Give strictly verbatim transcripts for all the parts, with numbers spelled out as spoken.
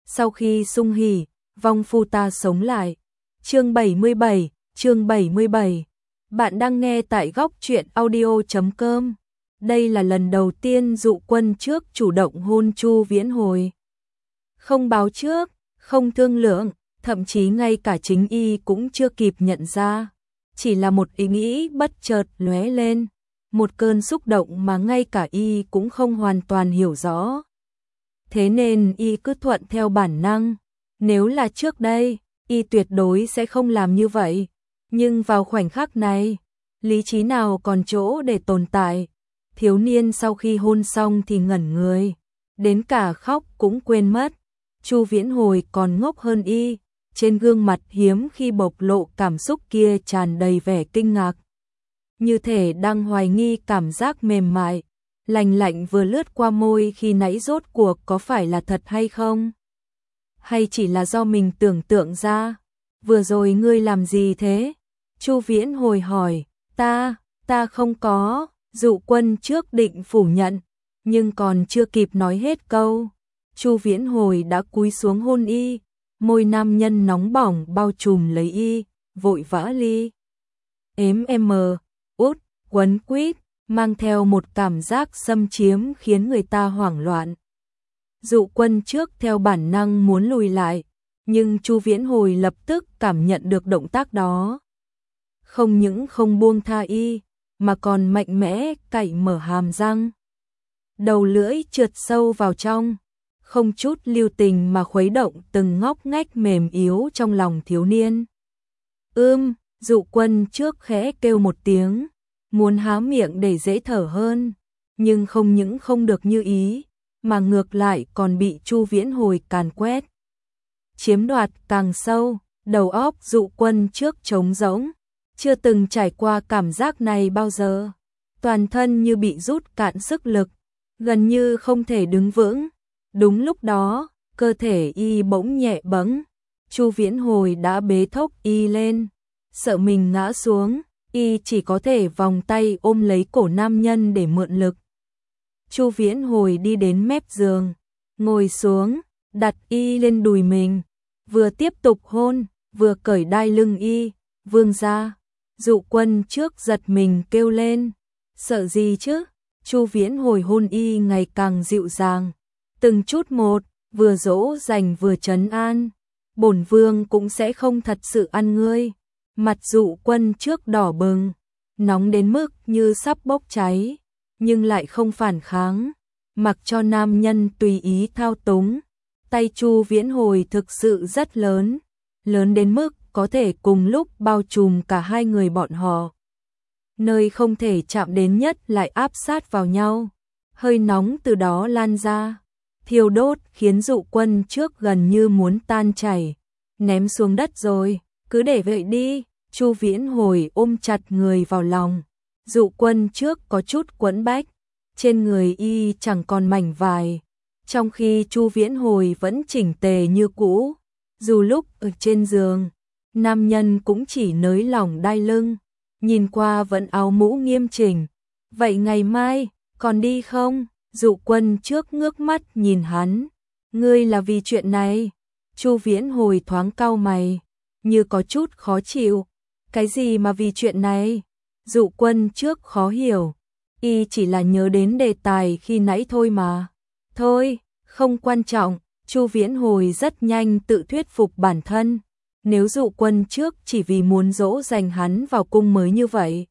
Sau khi sung hỉ, vong phu ta sống lại. Chương bảy mươi bảy, chương bảy mươi bảy. Bạn đang nghe tại góc truyện audio chấm com. Đây là lần đầu tiên Dụ Quân Trước chủ động hôn Chu Viễn Hồi. Không báo trước, không thương lượng, thậm chí ngay cả chính y cũng chưa kịp nhận ra. Chỉ là một ý nghĩ bất chợt lóe lên, một cơn xúc động mà ngay cả y cũng không hoàn toàn hiểu rõ. Thế nên y cứ thuận theo bản năng. Nếu là trước đây, y tuyệt đối sẽ không làm như vậy. Nhưng vào khoảnh khắc này, lý trí nào còn chỗ để tồn tại. Thiếu niên sau khi hôn xong thì ngẩn người, đến cả khóc cũng quên mất. Chu Viễn Hồi còn ngốc hơn y, trên gương mặt hiếm khi bộc lộ cảm xúc kia tràn đầy vẻ kinh ngạc. Như thể đang hoài nghi cảm giác mềm mại, lành lạnh vừa lướt qua môi khi nãy rốt cuộc có phải là thật hay không? Hay chỉ là do mình tưởng tượng ra? Vừa rồi ngươi làm gì thế? Chu Viễn Hồi hỏi. Ta, ta không có. Dụ Quân Trước định phủ nhận, nhưng còn chưa kịp nói hết câu, Chu Viễn Hồi đã cúi xuống hôn y, môi nam nhân nóng bỏng bao trùm lấy y, vội vã ly ếm em út, quấn quýt, mang theo một cảm giác xâm chiếm khiến người ta hoảng loạn. Dụ Quân Trước theo bản năng muốn lùi lại, nhưng Chu Viễn Hồi lập tức cảm nhận được động tác đó. Không những không buông tha y, mà còn mạnh mẽ cạy mở hàm răng. Đầu lưỡi trượt sâu vào trong, không chút lưu tình mà khuấy động từng ngóc ngách mềm yếu trong lòng thiếu niên. Ưm, Dụ Quân Trước khẽ kêu một tiếng, muốn há miệng để dễ thở hơn, nhưng không những không được như ý, mà ngược lại còn bị Chu Viễn Hồi càn quét. Chiếm đoạt càng sâu, đầu óc Dụ Quân Trước trống rỗng, chưa từng trải qua cảm giác này bao giờ. Toàn thân như bị rút cạn sức lực, gần như không thể đứng vững. Đúng lúc đó, cơ thể y bỗng nhẹ bẫng, Chu Viễn Hồi đã bế thốc y lên. Sợ mình ngã xuống, y chỉ có thể vòng tay ôm lấy cổ nam nhân để mượn lực. Chu Viễn Hồi đi đến mép giường, ngồi xuống, đặt y lên đùi mình, vừa tiếp tục hôn, vừa cởi đai lưng y, vương ra. Dụ Quân Trước giật mình kêu lên, sợ gì chứ? Chu Viễn Hồi hôn y ngày càng dịu dàng, từng chút một, vừa dỗ dành vừa trấn an. Bổn vương cũng sẽ không thật sự ăn ngươi. Mặt Dụ Quân Trước đỏ bừng, nóng đến mức như sắp bốc cháy, nhưng lại không phản kháng, mặc cho nam nhân tùy ý thao túng. Tay Chu Viễn Hồi thực sự rất lớn, lớn đến mức có thể cùng lúc bao trùm cả hai người bọn họ. Nơi không thể chạm đến nhất lại áp sát vào nhau, hơi nóng từ đó lan ra, thiêu đốt khiến Dụ Quân Trước gần như muốn tan chảy, ném xuống đất rồi, cứ để vậy đi. Chu Viễn Hồi ôm chặt người vào lòng, Dụ Quân Trước có chút quẫn bách, trên người y chẳng còn mảnh vải, trong khi Chu Viễn Hồi vẫn chỉnh tề như cũ. Dù lúc ở trên giường, nam nhân cũng chỉ nới lỏng đai lưng, nhìn qua vẫn áo mũ nghiêm chỉnh. Vậy ngày mai, còn đi không? Dụ Quân Trước ngước mắt nhìn hắn. Ngươi là vì chuyện này? Chu Viễn Hồi thoáng cau mày, như có chút khó chịu. Cái gì mà vì chuyện này? Dụ Quân Trước khó hiểu. Y chỉ là nhớ đến đề tài khi nãy thôi mà. Thôi, không quan trọng. Chu Viễn Hồi rất nhanh tự thuyết phục bản thân. Nếu Dụ Quân Trước chỉ vì muốn dỗ dành hắn vào cung mới như vậy,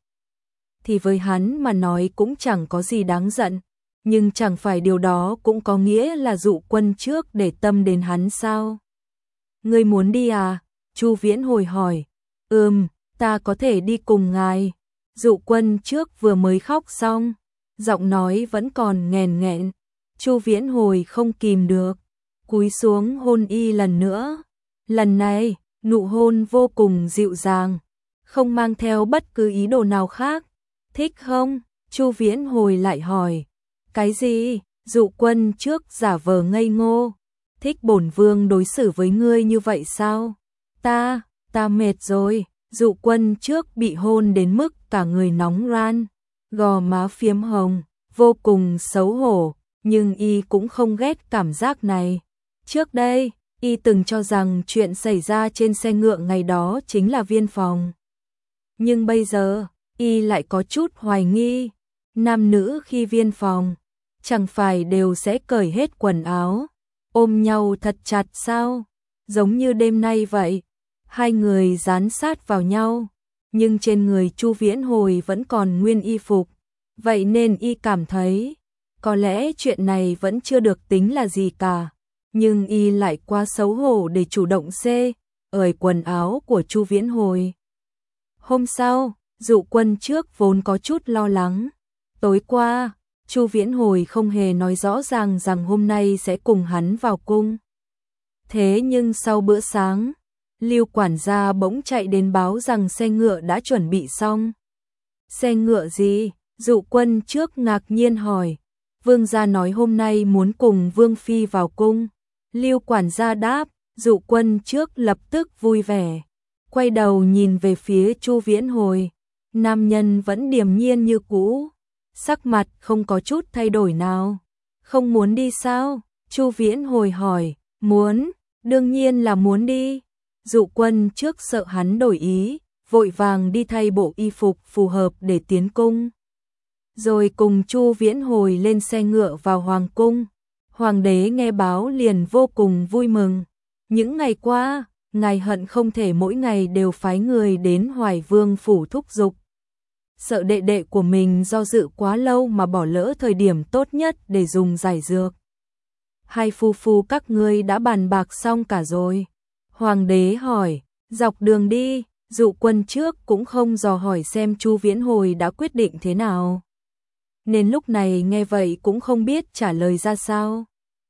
thì với hắn mà nói cũng chẳng có gì đáng giận. Nhưng chẳng phải điều đó cũng có nghĩa là Dụ Quân Trước để tâm đến hắn sao? Ngươi muốn đi à? Chu Viễn Hồi hỏi. Ừm, ta có thể đi cùng ngài. Dụ Quân Trước vừa mới khóc xong, giọng nói vẫn còn nghẹn nghẹn. Chu Viễn Hồi không kìm được, cúi xuống hôn y lần nữa. Lần này, nụ hôn vô cùng dịu dàng, không mang theo bất cứ ý đồ nào khác. Thích không? Chu Viễn Hồi lại hỏi. Cái gì? Dụ Quân Trước giả vờ ngây ngô. Thích bổn vương đối xử với ngươi như vậy sao? Ta, ta mệt rồi. Dụ Quân Trước bị hôn đến mức cả người nóng ran, gò má phiếm hồng, vô cùng xấu hổ, nhưng y cũng không ghét cảm giác này. Trước đây, Y từng cho rằng chuyện xảy ra trên xe ngựa ngày đó chính là viên phòng. Nhưng bây giờ, Y lại có chút hoài nghi. Nam nữ khi viên phòng, chẳng phải đều sẽ cởi hết quần áo, ôm nhau thật chặt sao? Giống như đêm nay vậy. Hai người dán sát vào nhau, nhưng trên người Chu Viễn Hồi vẫn còn nguyên y phục. Vậy nên Y cảm thấy, có lẽ chuyện này vẫn chưa được tính là gì cả. Nhưng Y lại quá xấu hổ để chủ động xê, ởi quần áo của Chu Viễn Hồi. Hôm sau, Dụ Quân trước vốn có chút lo lắng. Tối qua, Chu Viễn Hồi không hề nói rõ ràng rằng hôm nay sẽ cùng hắn vào cung. Thế nhưng sau bữa sáng, Lưu quản gia bỗng chạy đến báo rằng xe ngựa đã chuẩn bị xong. Xe ngựa gì? Dụ Quân trước ngạc nhiên hỏi. Vương gia nói hôm nay muốn cùng Vương phi vào cung. Lưu quản gia đáp. Dụ Quân trước lập tức vui vẻ, quay đầu nhìn về phía Chu Viễn Hồi. Nam nhân vẫn điềm nhiên như cũ, sắc mặt không có chút thay đổi nào. Không muốn đi sao? Chu Viễn Hồi hỏi. Muốn, đương nhiên là muốn đi. Dụ Quân trước sợ hắn đổi ý, vội vàng đi thay bộ y phục phù hợp để tiến cung. Rồi cùng Chu Viễn Hồi lên xe ngựa vào hoàng cung. Hoàng đế nghe báo liền vô cùng vui mừng. Những ngày qua, ngài hận không thể mỗi ngày đều phái người đến Hoài Vương phủ thúc giục. Sợ đệ đệ của mình do dự quá lâu mà bỏ lỡ thời điểm tốt nhất để dùng giải dược. Hai phu phu các ngươi đã bàn bạc xong cả rồi. Hoàng đế hỏi. Dọc đường đi, Dụ Quân trước cũng không dò hỏi xem Chu Viễn Hồi đã quyết định thế nào, nên lúc này nghe vậy cũng không biết trả lời ra sao.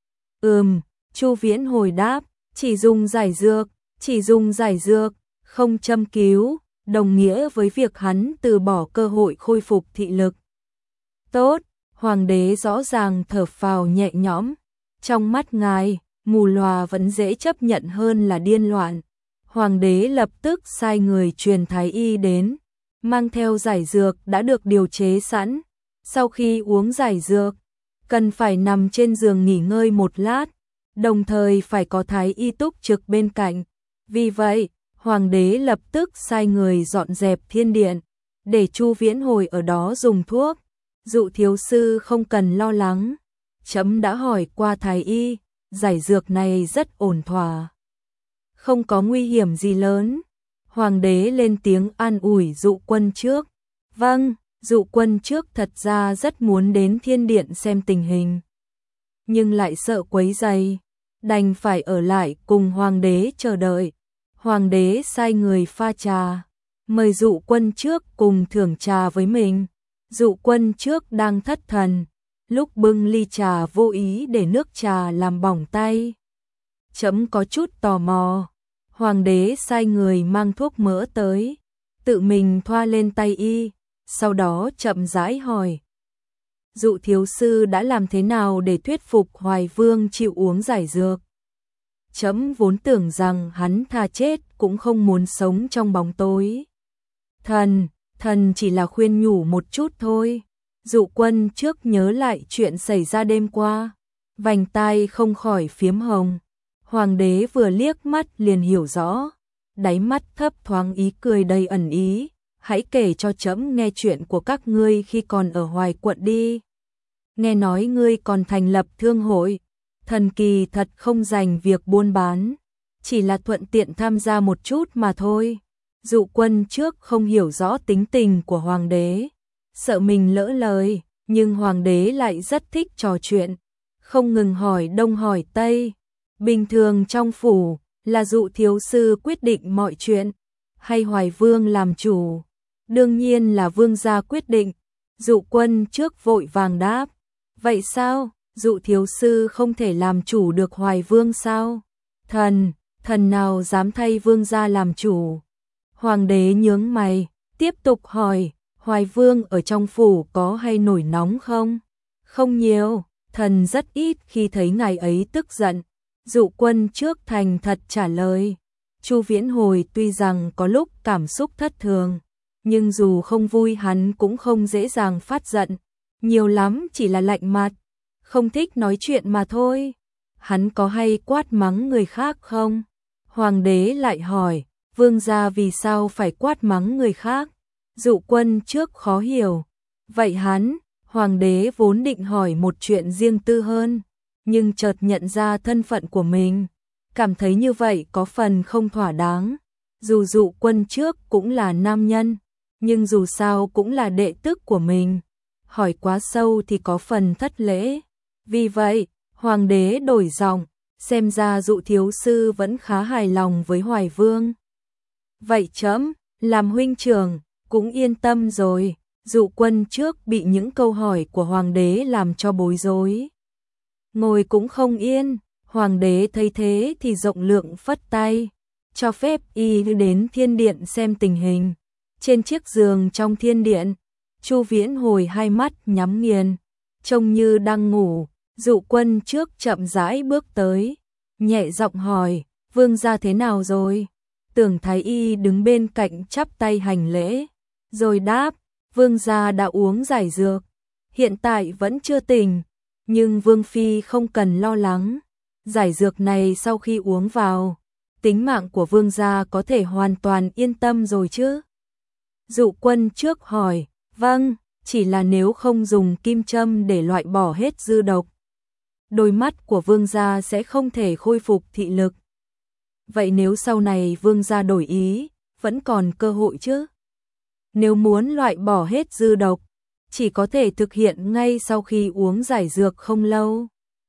Ừm, Chu Viễn Hồi đáp. Chỉ dùng giải dược, chỉ dùng giải dược, không châm cứu, đồng nghĩa với việc hắn từ bỏ cơ hội khôi phục thị lực. Tốt, hoàng đế rõ ràng thở phào nhẹ nhõm. Trong mắt ngài, mù lòa vẫn dễ chấp nhận hơn là điên loạn. Hoàng đế lập tức sai người truyền thái y đến, mang theo giải dược đã được điều chế sẵn. Sau khi uống giải dược, cần phải nằm trên giường nghỉ ngơi một lát, đồng thời phải có thái y túc trực bên cạnh. Vì vậy, hoàng đế lập tức sai người dọn dẹp thiên điện, để Chu Viễn Hồi ở đó dùng thuốc. Dụ thiếu sư không cần lo lắng, chấm đã hỏi qua thái y, giải dược này rất ổn thỏa, không có nguy hiểm gì lớn. Hoàng đế lên tiếng an ủi Dụ Quân trước. Vâng, Dụ Quân trước thật ra rất muốn đến thiên điện xem tình hình, nhưng lại sợ quấy rầy, đành phải ở lại cùng hoàng đế chờ đợi. Hoàng đế sai người pha trà, mời Dụ Quân trước cùng thưởng trà với mình. Dụ Quân trước đang thất thần, lúc bưng ly trà vô ý để nước trà làm bỏng tay. Chấm có chút tò mò. Hoàng đế sai người mang thuốc mỡ tới, tự mình thoa lên tay y, sau đó chậm rãi hỏi. Dụ thiếu sư đã làm thế nào để thuyết phục Hoài Vương chịu uống giải dược? Chấm vốn tưởng rằng hắn thà chết cũng không muốn sống trong bóng tối. Thần, thần chỉ là khuyên nhủ một chút thôi. Dụ Quân trước nhớ lại chuyện xảy ra đêm qua, vành tai không khỏi phiếm hồng. Hoàng đế vừa liếc mắt liền hiểu rõ, đáy mắt thấp thoáng ý cười đầy ẩn ý. Hãy kể cho chấm nghe chuyện của các ngươi khi còn ở Hoài quận đi. Nghe nói ngươi còn thành lập thương hội, thần kỳ thật không dành việc buôn bán, chỉ là thuận tiện tham gia một chút mà thôi. Dụ Quân trước không hiểu rõ tính tình của hoàng đế, sợ mình lỡ lời, nhưng hoàng đế lại rất thích trò chuyện, không ngừng hỏi đông hỏi tây. Bình thường trong phủ, là Dụ thiếu sư quyết định mọi chuyện, hay Hoài Vương làm chủ? Đương nhiên là vương gia quyết định. Dụ Quân trước vội vàng đáp. Vậy sao? Dụ thiếu sư không thể làm chủ được Hoài Vương sao? Thần, thần nào dám thay vương gia làm chủ? Hoàng đế nhướng mày, tiếp tục hỏi. Hoài Vương ở trong phủ có hay nổi nóng không? Không nhiều, thần rất ít khi thấy ngài ấy tức giận. Dụ Quân trước thành thật trả lời. Chu Viễn Hồi tuy rằng có lúc cảm xúc thất thường, nhưng dù không vui hắn cũng không dễ dàng phát giận, nhiều lắm chỉ là lạnh mặt, không thích nói chuyện mà thôi. hắn có hay quát mắng người khác không? Hoàng đế lại hỏi, vương gia vì sao phải quát mắng người khác? Dụ Quân trước khó hiểu. Vậy hắn, hoàng đế vốn định hỏi một chuyện riêng tư hơn, nhưng chợt nhận ra thân phận của mình, cảm thấy như vậy có phần không thỏa đáng. Dù Dụ Quân trước cũng là nam nhân, nhưng dù sao cũng là đệ tức của mình, hỏi quá sâu thì có phần thất lễ. Vì vậy, hoàng đế đổi giọng, xem ra Dụ thiếu sư vẫn khá hài lòng với Hoài Vương. Vậy trẫm, làm huynh trưởng, cũng yên tâm rồi. Dụ Quân trước bị những câu hỏi của hoàng đế làm cho bối rối. Ngồi cũng không yên, hoàng đế thấy thế thì rộng lượng phất tay, cho phép y đến thiên điện xem tình hình. Trên chiếc giường trong thiên điện, Chu Viễn Hồi hai mắt nhắm nghiền, trông như đang ngủ. Dụ Quân trước chậm rãi bước tới, nhẹ giọng hỏi, vương gia thế nào rồi? Tưởng Thái Y đứng bên cạnh chắp tay hành lễ, rồi đáp, vương gia đã uống giải dược, hiện tại vẫn chưa tỉnh, nhưng vương phi không cần lo lắng. Giải dược này sau khi uống vào, tính mạng của vương gia có thể hoàn toàn yên tâm rồi chứ? Dụ Quân trước hỏi, vâng, chỉ là nếu không dùng kim châm để loại bỏ hết dư độc, đôi mắt của vương gia sẽ không thể khôi phục thị lực. Vậy nếu sau này vương gia đổi ý, vẫn còn cơ hội chứ? Nếu muốn loại bỏ hết dư độc, chỉ có thể thực hiện ngay sau khi uống giải dược không lâu.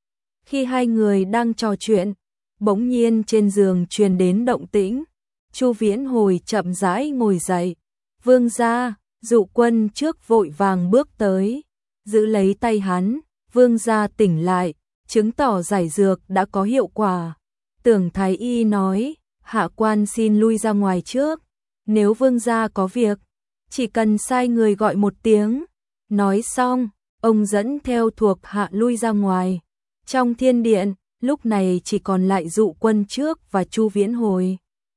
Khi hai người đang trò chuyện, bỗng nhiên trên giường truyền đến động tĩnh. Chu Viễn Hồi chậm rãi ngồi dậy. Vương gia, Dụ Quân trước vội vàng bước tới, giữ lấy tay hắn. Vương gia tỉnh lại, chứng tỏ giải dược đã có hiệu quả. Tưởng Thái Y nói, hạ quan xin lui ra ngoài trước. Nếu vương gia có việc, chỉ cần sai người gọi một tiếng. Nói xong, ông dẫn theo thuộc hạ lui ra ngoài. Trong thiên điện, lúc này chỉ còn lại Dụ Quân trước và Chu Viễn Hồi.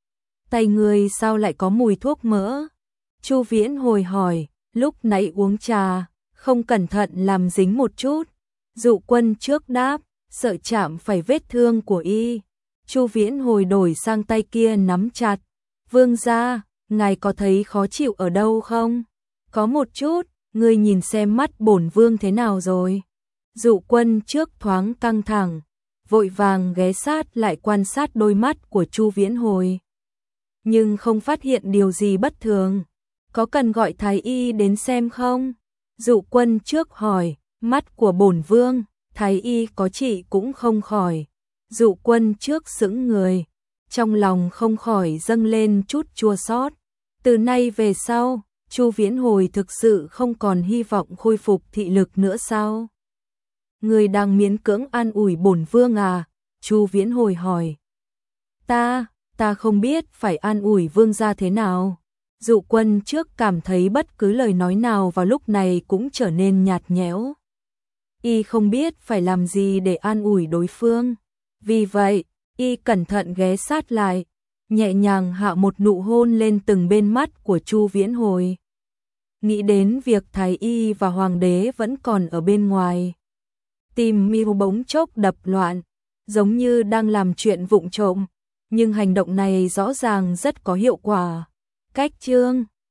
Tay người sao lại có mùi thuốc mỡ? Chu Viễn Hồi hỏi, lúc nãy uống trà, không cẩn thận làm dính một chút. Dụ Quân trước đáp, sợ chạm phải vết thương của y. Chu Viễn Hồi đổi sang tay kia nắm chặt. Vương gia, ngài có thấy khó chịu ở đâu không? Có một chút, ngươi nhìn xem mắt bổn vương thế nào rồi? Dụ Quân trước thoáng căng thẳng, vội vàng ghé sát lại quan sát đôi mắt của Chu Viễn Hồi. Nhưng không phát hiện điều gì bất thường. Có cần gọi Thái Y đến xem không? Dụ Quân trước hỏi, mắt của bổn vương, Thái Y có trị cũng không khỏi. Dụ Quân trước sững người, trong lòng không khỏi dâng lên chút chua xót. Từ nay về sau, Chu Viễn Hồi thực sự không còn hy vọng khôi phục thị lực nữa sao? Người đang miễn cưỡng an ủi bổn vương à? Chu Viễn Hồi hỏi. Ta, ta không biết phải an ủi vương gia thế nào. Dụ Quân trước cảm thấy bất cứ lời nói nào vào lúc này cũng trở nên nhạt nhẽo. Y không biết phải làm gì để an ủi đối phương. Vì vậy, y cẩn thận ghé sát lại, nhẹ nhàng hạ một nụ hôn lên từng bên mắt của Chu Viễn Hồi. Nghĩ đến việc Thái Y và Hoàng đế vẫn còn ở bên ngoài, tim Miu bỗng chốc đập loạn, giống như đang làm chuyện vụng trộm, nhưng hành động này rõ ràng rất có hiệu quả. Cách chương